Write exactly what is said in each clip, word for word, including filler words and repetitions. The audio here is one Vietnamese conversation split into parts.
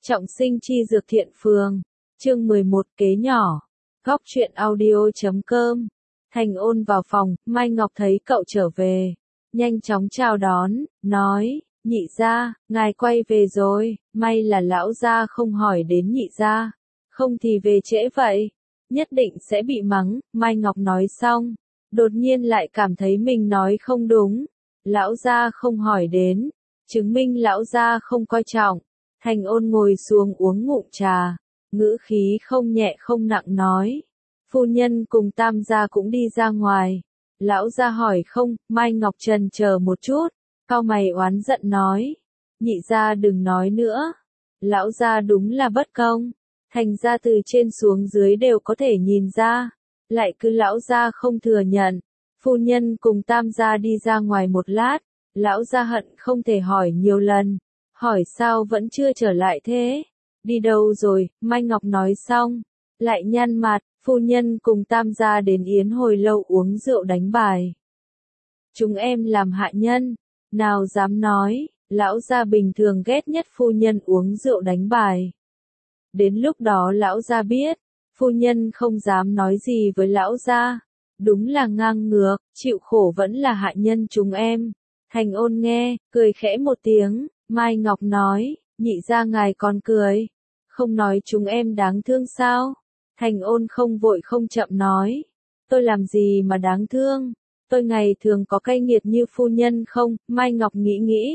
Trọng sinh chi dược thiện phường, chương mười một kế nhỏ, góc truyện audio chấm com. Thành Ôn vào phòng, Mai Ngọc thấy cậu trở về, nhanh chóng chào đón, nói, nhị gia, ngài quay về rồi, may là lão gia không hỏi đến nhị gia, không thì về trễ vậy, nhất định sẽ bị mắng. Mai Ngọc nói xong, đột nhiên lại cảm thấy mình nói không đúng, lão gia không hỏi đến, chứng minh lão gia không coi trọng. Thành Ôn ngồi xuống uống ngụm trà, ngữ khí không nhẹ không nặng nói, phu nhân cùng Tam gia cũng đi ra ngoài. Lão gia hỏi không, Mai Ngọc trần chờ một chút, cau mày oán giận nói, nhị gia đừng nói nữa, lão gia đúng là bất công, thành ra từ trên xuống dưới đều có thể nhìn ra, lại cứ lão gia không thừa nhận. Phu nhân cùng Tam gia đi ra ngoài một lát, lão gia hận không thể hỏi nhiều lần, hỏi sao vẫn chưa trở lại thế, đi đâu rồi. Mai Ngọc nói xong, lại nhăn mặt, phu nhân cùng Tam gia đến yến hồi lâu uống rượu đánh bài. Chúng em làm hạ nhân, nào dám nói, lão gia bình thường ghét nhất phu nhân uống rượu đánh bài. Đến lúc đó lão gia biết, phu nhân không dám nói gì với lão gia, đúng là ngang ngược, chịu khổ vẫn là hạ nhân chúng em. Thành Ôn nghe, cười khẽ một tiếng. Mai Ngọc nói, nhị gia ngài còn cười, không nói chúng em đáng thương sao? Thành Ôn không vội không chậm nói, tôi làm gì mà đáng thương, tôi ngày thường có cay nghiệt như phu nhân không? Mai Ngọc nghĩ nghĩ,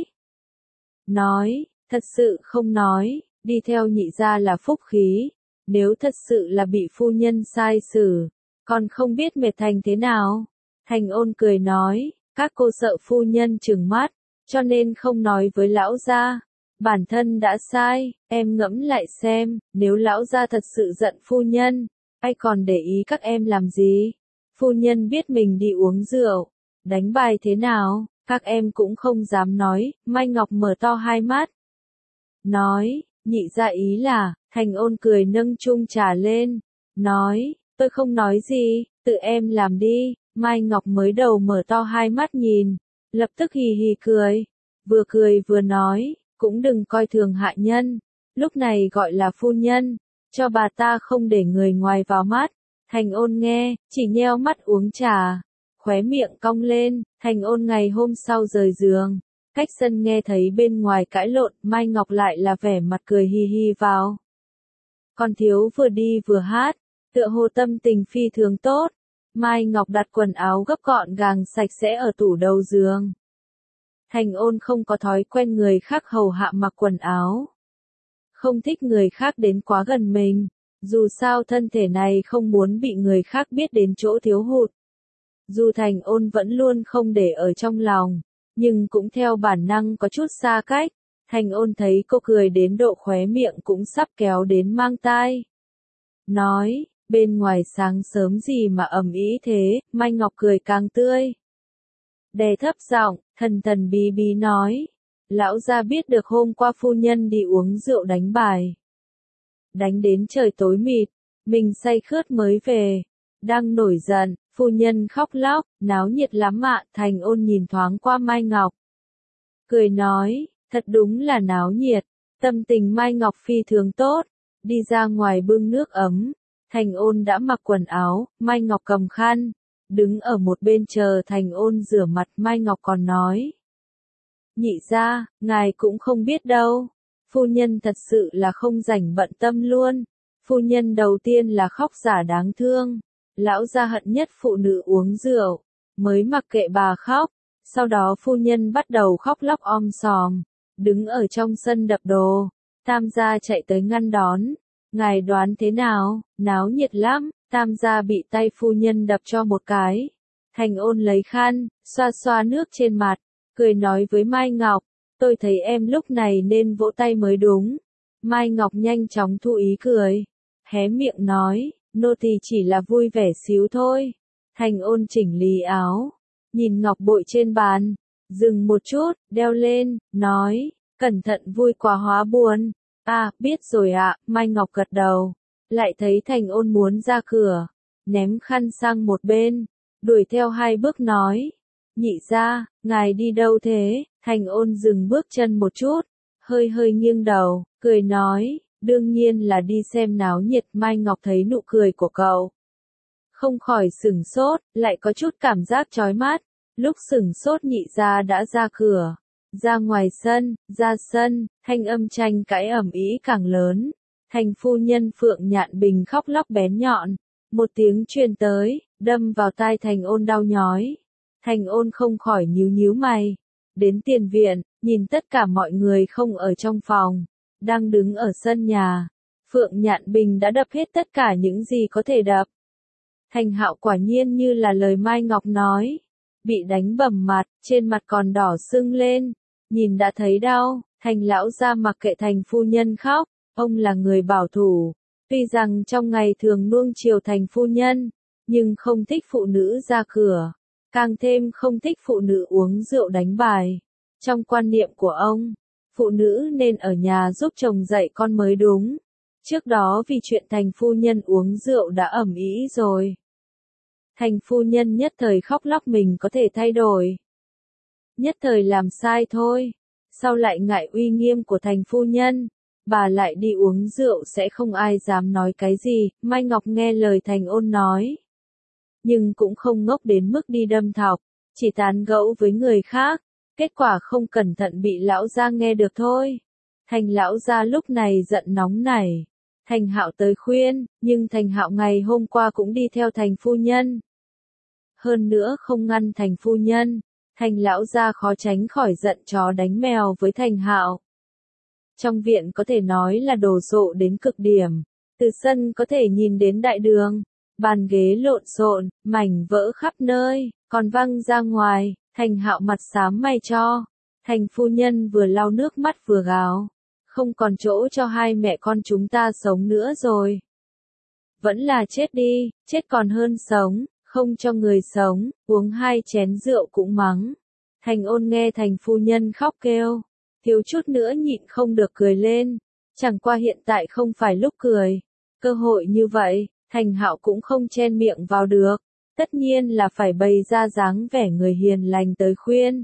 nói, thật sự không nói, đi theo nhị gia là phúc khí, nếu thật sự là bị phu nhân sai xử, còn không biết mệt thành thế nào. Thành Ôn cười nói, các cô sợ phu nhân trừng mắt, cho nên không nói với lão gia, bản thân đã sai, em ngẫm lại xem, nếu lão gia thật sự giận phu nhân, ai còn để ý các em làm gì? Phu nhân biết mình đi uống rượu, đánh bài thế nào, các em cũng không dám nói. Mai Ngọc mở to hai mắt, nói, nhị gia ý là. Thành Ôn cười nâng chung trà lên, nói, tôi không nói gì, tự em làm đi. Mai Ngọc mới đầu mở to hai mắt nhìn, lập tức hì hì cười, vừa cười vừa nói, cũng đừng coi thường hạ nhân, lúc này gọi là phu nhân, cho bà ta không để người ngoài vào mắt. Thành Ôn nghe, chỉ nheo mắt uống trà, khóe miệng cong lên. Thành Ôn ngày hôm sau rời giường, cách sân nghe thấy bên ngoài cãi lộn, Mai Ngọc lại là vẻ mặt cười hi hi vào. Con thiếu vừa đi vừa hát, tựa hồ tâm tình phi thường tốt. Mai Ngọc đặt quần áo gấp gọn gàng sạch sẽ ở tủ đầu giường. Thành Ôn không có thói quen người khác hầu hạ mặc quần áo. Không thích người khác đến quá gần mình, dù sao thân thể này không muốn bị người khác biết đến chỗ thiếu hụt. Dù Thành Ôn vẫn luôn không để ở trong lòng, nhưng cũng theo bản năng có chút xa cách. Thành Ôn thấy cô cười đến độ khóe miệng cũng sắp kéo đến mang tai. Nói, bên ngoài sáng sớm gì mà ầm ĩ thế? Mai Ngọc cười càng tươi, đè thấp giọng, thần thần bí bí nói, lão gia biết được hôm qua phu nhân đi uống rượu đánh bài, đánh đến trời tối mịt, mình say khướt mới về, đang nổi giận, phu nhân khóc lóc, náo nhiệt lắm ạ. Thành Ôn nhìn thoáng qua Mai Ngọc, cười nói, thật đúng là náo nhiệt. Tâm tình Mai Ngọc phi thường tốt, đi ra ngoài bưng nước ấm. Thành Ôn đã mặc quần áo, Mai Ngọc cầm khăn, đứng ở một bên chờ Thành Ôn rửa mặt. Mai Ngọc còn nói, nhị gia, ngài cũng không biết đâu, phu nhân thật sự là không rảnh bận tâm luôn. Phu nhân đầu tiên là khóc giả đáng thương, lão gia hận nhất phụ nữ uống rượu, mới mặc kệ bà khóc, sau đó phu nhân bắt đầu khóc lóc om sòm, đứng ở trong sân đập đồ. Tam gia chạy tới ngăn đón, ngài đoán thế nào, náo nhiệt lắm. Tam gia bị tay phu nhân đập cho một cái. Thành Ôn lấy khăn, xoa xoa nước trên mặt, cười nói với Mai Ngọc, tôi thấy em lúc này nên vỗ tay mới đúng. Mai Ngọc nhanh chóng thu ý cười, hé miệng nói, nô tỳ chỉ là vui vẻ xíu thôi. Thành Ôn chỉnh lý áo, nhìn ngọc bội trên bàn, dừng một chút, đeo lên, nói, cẩn thận vui quá hóa buồn. À, biết rồi ạ. Mai Ngọc gật đầu, lại thấy Thành Ôn muốn ra cửa, ném khăn sang một bên, đuổi theo hai bước nói, nhị gia, ngài đi đâu thế? Thành Ôn dừng bước chân một chút, hơi hơi nghiêng đầu, cười nói, đương nhiên là đi xem náo nhiệt. Mai Ngọc thấy nụ cười của cậu, không khỏi sửng sốt, lại có chút cảm giác chói mắt. Lúc sửng sốt nhị gia đã ra cửa, ra ngoài sân, ra sân, thanh âm tranh cãi ầm ĩ càng lớn. Thành phu nhân Phượng Nhạn Bình khóc lóc bén nhọn, một tiếng truyền tới, đâm vào tai Thành Ôn đau nhói. Thành Ôn không khỏi nhíu nhíu mày, đến tiền viện, nhìn tất cả mọi người không ở trong phòng, đang đứng ở sân nhà. Phượng Nhạn Bình đã đập hết tất cả những gì có thể đập. Thành Hạo quả nhiên như là lời Mai Ngọc nói, bị đánh bầm mặt, trên mặt còn đỏ sưng lên, nhìn đã thấy đau. Thành lão gia mặc kệ Thành phu nhân khóc, ông là người bảo thủ, tuy rằng trong ngày thường nuông chiều Thành phu nhân, nhưng không thích phụ nữ ra cửa, càng thêm không thích phụ nữ uống rượu đánh bài. Trong quan niệm của ông, phụ nữ nên ở nhà giúp chồng dạy con mới đúng. Trước đó vì chuyện Thành phu nhân uống rượu đã ầm ĩ rồi. Thành phu nhân nhất thời khóc lóc mình có thể thay đổi, nhất thời làm sai thôi, sau lại ngại uy nghiêm của Thành phu nhân, bà lại đi uống rượu sẽ không ai dám nói cái gì. Mai Ngọc nghe lời Thành Ôn nói, nhưng cũng không ngốc đến mức đi đâm thọc, chỉ tán gẫu với người khác, kết quả không cẩn thận bị lão gia nghe được thôi. Thành lão gia lúc này giận nóng nảy, Thành Hạo tới khuyên, nhưng Thành Hạo ngày hôm qua cũng đi theo Thành phu nhân. Hơn nữa không ngăn Thành phu nhân, Thành lão gia khó tránh khỏi giận chó đánh mèo với Thành Hạo. Trong viện có thể nói là đồ sộ đến cực điểm, từ sân có thể nhìn đến đại đường, bàn ghế lộn xộn, mảnh vỡ khắp nơi, còn văng ra ngoài. Thành Hạo mặt xám mày cho, Thành phu nhân vừa lau nước mắt vừa gào, không còn chỗ cho hai mẹ con chúng ta sống nữa rồi. Vẫn là chết đi, chết còn hơn sống, không cho người sống, uống hai chén rượu cũng mắng. Thành Ôn nghe Thành phu nhân khóc kêu, thiếu chút nữa nhịn không được cười lên, chẳng qua hiện tại không phải lúc cười. Cơ hội như vậy, Thành Hạo cũng không chen miệng vào được, tất nhiên là phải bày ra dáng vẻ người hiền lành tới khuyên.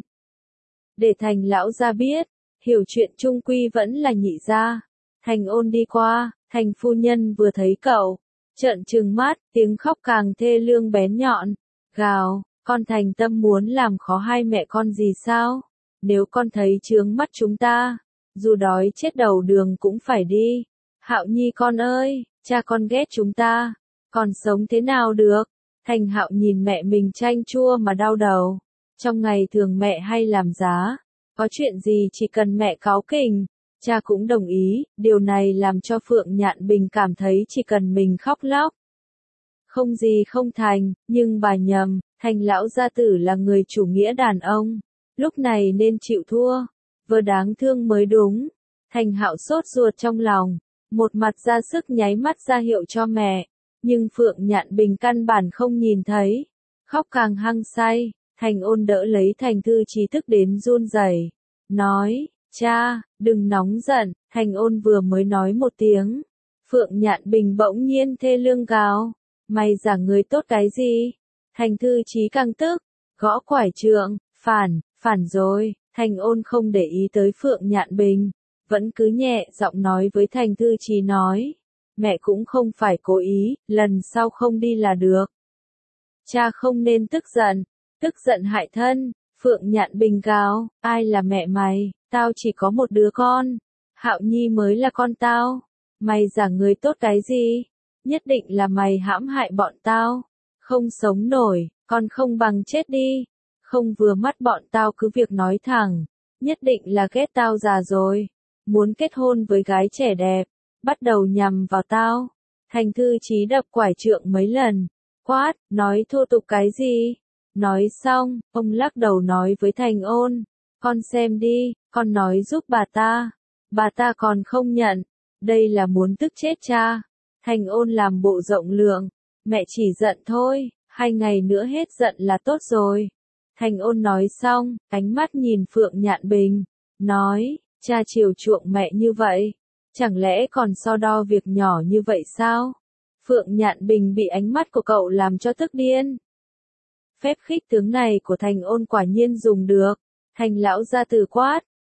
Để Thành lão gia biết, hiểu chuyện chung quy vẫn là nhị gia. Thành Ôn đi qua, Thành phu nhân vừa thấy cậu, trợn trừng mắt, tiếng khóc càng thê lương bén nhọn, gào, con thành tâm muốn làm khó hai mẹ con gì sao? Nếu con thấy chướng mắt chúng ta, dù đói chết đầu đường cũng phải đi. Hạo Nhi con ơi, cha con ghét chúng ta, còn sống thế nào được? Thành Hạo nhìn mẹ mình chanh chua mà đau đầu. Trong ngày thường mẹ hay làm giá, có chuyện gì chỉ cần mẹ cáu kỉnh, cha cũng đồng ý. Điều này làm cho Phượng Nhạn Bình cảm thấy chỉ cần mình khóc lóc, không gì không thành. Nhưng bà nhầm, Thành lão gia tử là người chủ nghĩa đàn ông, lúc này nên chịu thua, vừa đáng thương mới đúng. Thành Hạo sốt ruột trong lòng, một mặt ra sức nháy mắt ra hiệu cho mẹ, nhưng Phượng Nhạn Bình căn bản không nhìn thấy, khóc càng hăng say. Thành Ôn đỡ lấy Thành Thư Chí thức đến run rẩy, nói, cha, đừng nóng giận. Thành Ôn vừa mới nói một tiếng, Phượng Nhạn Bình bỗng nhiên thê lương gào, mày giả người tốt cái gì? Thành Thư Chí càng tức, gõ quải trượng, phản, phản rồi. Thành Ôn không để ý tới Phượng Nhạn Bình, vẫn cứ nhẹ giọng nói với Thành Thư Chí nói, mẹ cũng không phải cố ý, lần sau không đi là được. Cha không nên tức giận, tức giận hại thân. Phượng Nhạn Bình gào, ai là mẹ mày, tao chỉ có một đứa con, Hạo Nhi mới là con tao, mày giả người tốt cái gì, nhất định là mày hãm hại bọn tao, không sống nổi, còn không bằng chết đi, không vừa mắt bọn tao cứ việc nói thẳng, nhất định là ghét tao già rồi, muốn kết hôn với gái trẻ đẹp, bắt đầu nhằm vào tao. Thành Thư Chí đập quải trượng mấy lần, quát, nói thô tục cái gì? Nói xong, ông lắc đầu nói với Thành Ôn, con xem đi, con nói giúp bà ta, bà ta còn không nhận, đây là muốn tức chết cha. Thành Ôn làm bộ rộng lượng, mẹ chỉ giận thôi, hai ngày nữa hết giận là tốt rồi. Thành Ôn nói xong, ánh mắt nhìn Phượng Nhạn Bình, nói, cha chiều chuộng mẹ như vậy, chẳng lẽ còn so đo việc nhỏ như vậy sao? Phượng Nhạn Bình bị ánh mắt của cậu làm cho tức điên. Phép khích tướng này của Thành Ôn quả nhiên dùng được. Thành lão gia tử quát,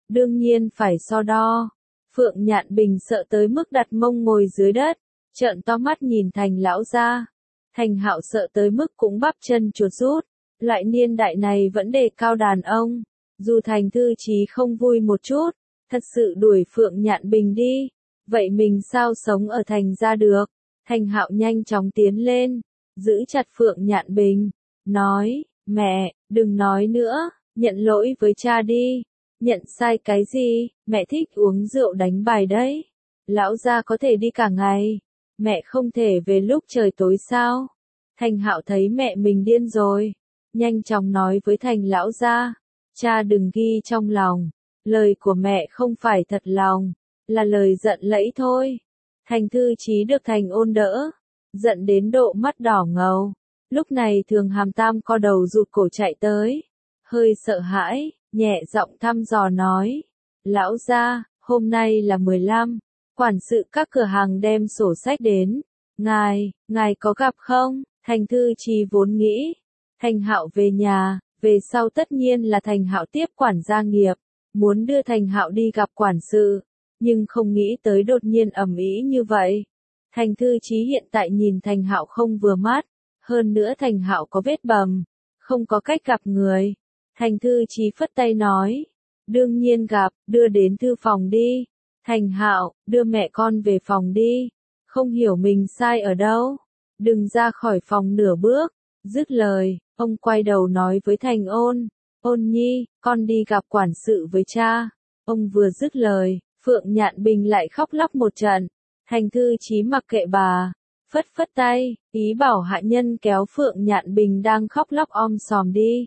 đương nhiên phải so đo. Phượng Nhạn Bình sợ tới mức đặt mông ngồi dưới đất, trợn to mắt nhìn Thành lão gia. Thành Hạo sợ tới mức cũng bắp chân chuột rút, loại niên đại này vẫn đề cao đàn ông. Dù Thành Thư Chí không vui một chút, thật sự đuổi Phượng Nhạn Bình đi, vậy mình sao sống ở Thành gia được? Thành Hạo nhanh chóng tiến lên, giữ chặt Phượng Nhạn Bình, nói, mẹ, đừng nói nữa, nhận lỗi với cha đi. Nhận sai cái gì, mẹ thích uống rượu đánh bài đấy. Lão gia có thể đi cả ngày, mẹ không thể về lúc trời tối sao? Thành Hạo thấy mẹ mình điên rồi, nhanh chóng nói với Thành lão gia, cha đừng ghi trong lòng, lời của mẹ không phải thật lòng, là lời giận lẫy thôi. Thành Thư Chí được Thành Ôn đỡ, giận đến độ mắt đỏ ngầu. Lúc này Thường Hàm Tam co đầu rụt cổ chạy tới, hơi sợ hãi, nhẹ giọng thăm dò nói, lão gia, hôm nay là mười lăm, quản sự các cửa hàng đem sổ sách đến, ngài, ngài có gặp không? Thành Thư Chí vốn nghĩ, Thành Hạo về nhà, về sau tất nhiên là Thành Hạo tiếp quản gia nghiệp, muốn đưa Thành Hạo đi gặp quản sự, nhưng không nghĩ tới đột nhiên ầm ĩ như vậy. Thành Thư Chí hiện tại nhìn Thành Hạo không vừa mắt, hơn nữa Thành Hạo có vết bầm, không có cách gặp người. Thành Thư Chí phất tay nói, đương nhiên gặp, đưa đến thư phòng đi. Thành Hạo, đưa mẹ con về phòng đi, không hiểu mình sai ở đâu, đừng ra khỏi phòng nửa bước. Dứt lời, ông quay đầu nói với Thành Ôn, Ôn nhi, con đi gặp quản sự với cha. Ông vừa dứt lời, Phượng Nhạn Bình lại khóc lóc một trận. Thành Thư Chí mặc kệ bà, phất phất tay, ý bảo hạ nhân kéo Phượng Nhạn Bình đang khóc lóc om sòm đi.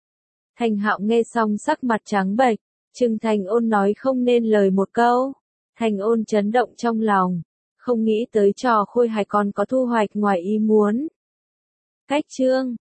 Thành Hạo nghe xong sắc mặt trắng bệch, chừng Thành Ôn nói không nên lời một câu. Thành Ôn chấn động trong lòng, không nghĩ tới trò khôi hài còn có thu hoạch ngoài ý muốn. Cách chương